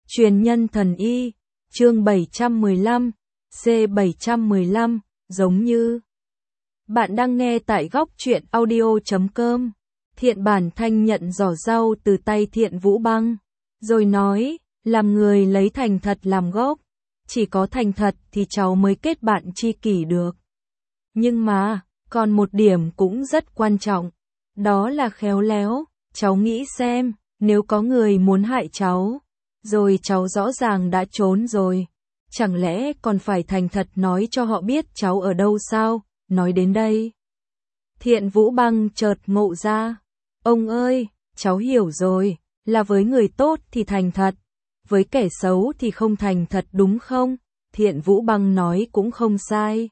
Truyền nhân thần y, chương 715, C715, giống như. Bạn đang nghe tại góc truyện audio.com. Thiện Bản Thanh nhận giỏ rau từ tay Thiện Vũ Băng, rồi nói, làm người lấy thành thật làm gốc, chỉ có thành thật thì cháu mới kết bạn tri kỷ được. Nhưng mà, còn một điểm cũng rất quan trọng, đó là khéo léo. Cháu nghĩ xem, nếu có người muốn hại cháu, rồi cháu rõ ràng đã trốn rồi, chẳng lẽ còn phải thành thật nói cho họ biết cháu ở đâu sao? Nói đến đây, Thiện Vũ Băng chợt ngộ ra. Ông ơi, cháu hiểu rồi, là với người tốt thì thành thật, với kẻ xấu thì không thành thật đúng không? Thiện Vũ Băng nói cũng không sai,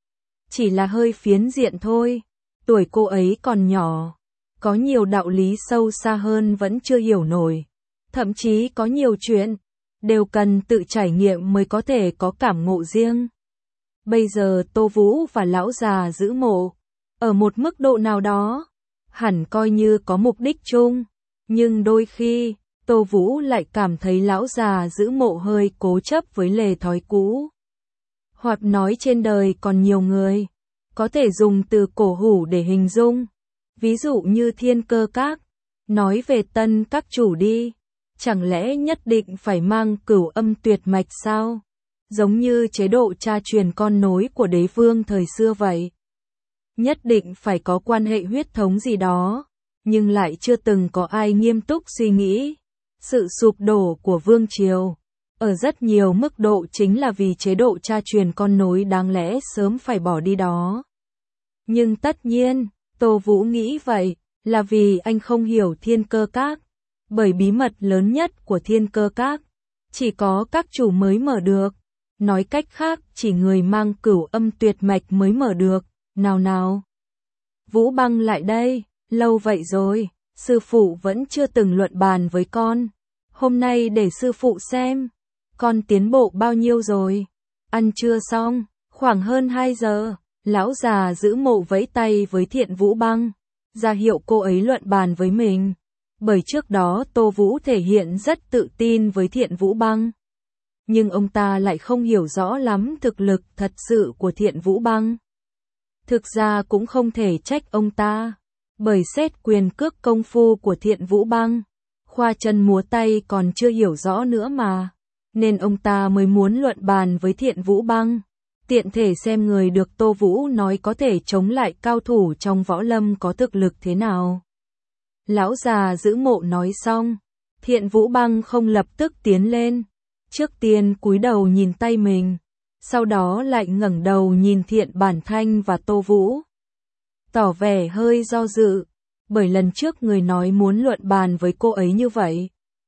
chỉ là hơi phiến diện thôi, tuổi cô ấy còn nhỏ, có nhiều đạo lý sâu xa hơn vẫn chưa hiểu nổi, thậm chí có nhiều chuyện đều cần tự trải nghiệm mới có thể có cảm ngộ riêng. Bây giờ Tô Vũ và lão già giữ mộ, ở một mức độ nào đó, hẳn coi như có mục đích chung, nhưng đôi khi, Tô Vũ lại cảm thấy lão già giữ mộ hơi cố chấp với lề thói cũ. Hoặc nói trên đời còn nhiều người, có thể dùng từ cổ hủ để hình dung, ví dụ như Thiên Cơ Các, nói về Tân các chủ đi, chẳng lẽ nhất định phải mang cửu âm tuyệt mạch sao? Giống như chế độ cha truyền con nối của đế vương thời xưa vậy. Nhất định phải có quan hệ huyết thống gì đó, nhưng lại chưa từng có ai nghiêm túc suy nghĩ. Sự sụp đổ của vương triều, ở rất nhiều mức độ chính là vì chế độ cha truyền con nối đáng lẽ sớm phải bỏ đi đó. Nhưng tất nhiên, Tô Vũ nghĩ vậy, là vì anh không hiểu Thiên Cơ Các, bởi bí mật lớn nhất của Thiên Cơ Các, chỉ có các chủ mới mở được. Nói cách khác, chỉ người mang cửu âm tuyệt mạch mới mở được. Nào, Vũ Băng lại đây, lâu vậy rồi, sư phụ vẫn chưa từng luận bàn với con. Hôm nay để sư phụ xem, con tiến bộ bao nhiêu rồi. Ăn trưa xong, khoảng hơn 2 giờ, lão già giữ mộ vẫy tay với Thiện Vũ Băng, ra hiệu cô ấy luận bàn với mình. Bởi trước đó Tô Vũ thể hiện rất tự tin với Thiện Vũ Băng, nhưng ông ta lại không hiểu rõ lắm thực lực thật sự của Thiện Vũ Băng. Thực ra cũng không thể trách ông ta, bởi xét quyền cước công phu của Thiện Vũ Băng, khoa chân múa tay còn chưa hiểu rõ nữa mà, nên ông ta mới muốn luận bàn với Thiện Vũ Băng, tiện thể xem người được Tô Vũ nói có thể chống lại cao thủ trong võ lâm có thực lực thế nào. Lão già giữ mộ nói xong, Thiện Vũ Băng không lập tức tiến lên, trước tiên cúi đầu nhìn tay mình, sau đó lại ngẩng đầu nhìn Thiện Bản Thanh và Tô Vũ, tỏ vẻ hơi do dự, bởi lần trước người nói muốn luận bàn với cô ấy như vậy,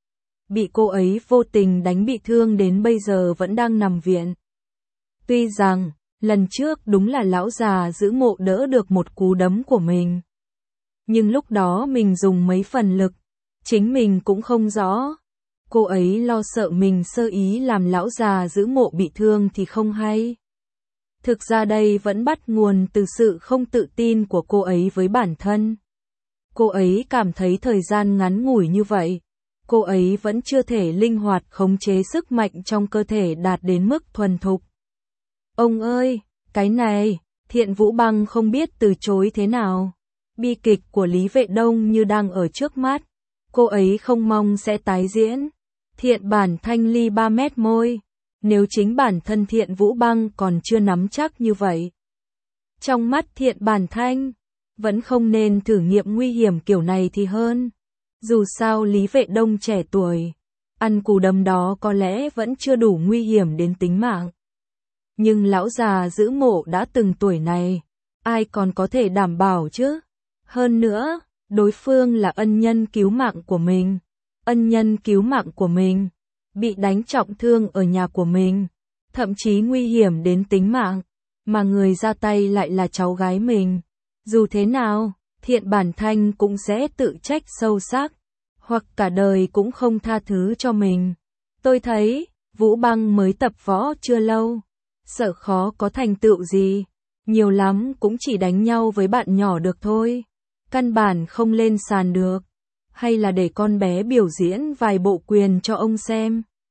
bị cô ấy vô tình đánh bị thương đến bây giờ vẫn đang nằm viện. Tuy rằng, lần trước đúng là lão già giữ mộ đỡ được một cú đấm của mình, nhưng lúc đó mình dùng mấy phần lực, chính mình cũng không rõ. Cô ấy lo sợ mình sơ ý làm lão già giữ mộ bị thương thì không hay. Thực ra đây vẫn bắt nguồn từ sự không tự tin của cô ấy với bản thân. Cô ấy cảm thấy thời gian ngắn ngủi như vậy, cô ấy vẫn chưa thể linh hoạt khống chế sức mạnh trong cơ thể đạt đến mức thuần thục. Ông ơi, cái này, Thiện Vũ Băng không biết từ chối thế nào. Bi kịch của Lý Vệ Đông như đang ở trước mắt, cô ấy không mong sẽ tái diễn. Thiện Bản Thanh ly 3 mét môi, nếu chính bản thân Thiện Vũ Băng còn chưa nắm chắc như vậy. Trong mắt Thiện Bản Thanh, vẫn không nên thử nghiệm nguy hiểm kiểu này thì hơn. Dù sao Lý Vệ Đông trẻ tuổi, ăn cú đấm đó có lẽ vẫn chưa đủ nguy hiểm đến tính mạng. Nhưng lão già giữ mộ đã từng tuổi này, ai còn có thể đảm bảo chứ? Hơn nữa, đối phương là ân nhân cứu mạng của mình. Ân nhân cứu mạng của mình, bị đánh trọng thương ở nhà của mình, thậm chí nguy hiểm đến tính mạng, mà người ra tay lại là cháu gái mình. Dù thế nào, Thiện Bản Thanh cũng sẽ tự trách sâu sắc, hoặc cả đời cũng không tha thứ cho mình. Tôi thấy, Vũ Băng mới tập võ chưa lâu, sợ khó có thành tựu gì, nhiều lắm cũng chỉ đánh nhau với bạn nhỏ được thôi, căn bản không lên sàn được. Hay là để con bé biểu diễn vài bộ quyền cho ông xem.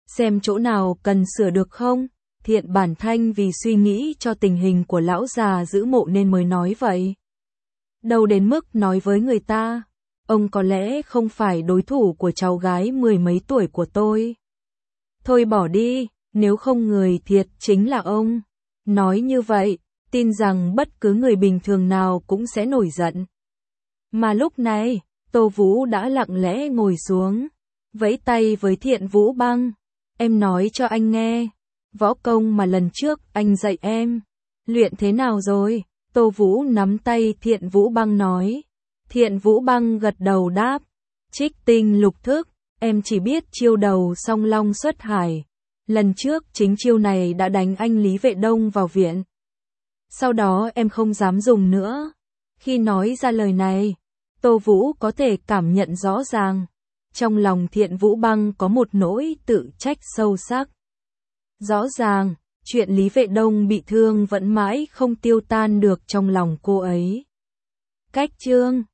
xem chỗ nào cần sửa được không? Thiện Bản Thanh vì suy nghĩ cho tình hình của lão già giữ mộ nên mới nói vậy. Đâu đến mức nói với người ta, ông có lẽ không phải đối thủ của cháu gái 10 mấy tuổi của tôi. Thôi bỏ đi, nếu không người thiệt chính là ông. Nói như vậy, tin rằng bất cứ người bình thường nào cũng sẽ nổi giận. Mà lúc này, Tô Vũ đã lặng lẽ ngồi xuống, vẫy tay với Thiện Vũ Băng. Em nói cho anh nghe, võ công mà lần trước anh dạy em, luyện thế nào rồi? Tô Vũ nắm tay Thiện Vũ Băng nói. Thiện Vũ Băng gật đầu đáp, Trích Tinh Lục Thức, em chỉ biết chiêu đầu Song Long Xuất Hải. Lần trước chính chiêu này đã đánh anh Lý Vệ Đông vào viện. Sau đó em không dám dùng nữa. Khi nói ra lời này, Tô Vũ có thể cảm nhận rõ ràng. Trong lòng Thiện Vũ Băng có một nỗi tự trách sâu sắc. Rõ ràng, chuyện Lý Vệ Đông bị thương vẫn mãi không tiêu tan được trong lòng cô ấy. Cách chương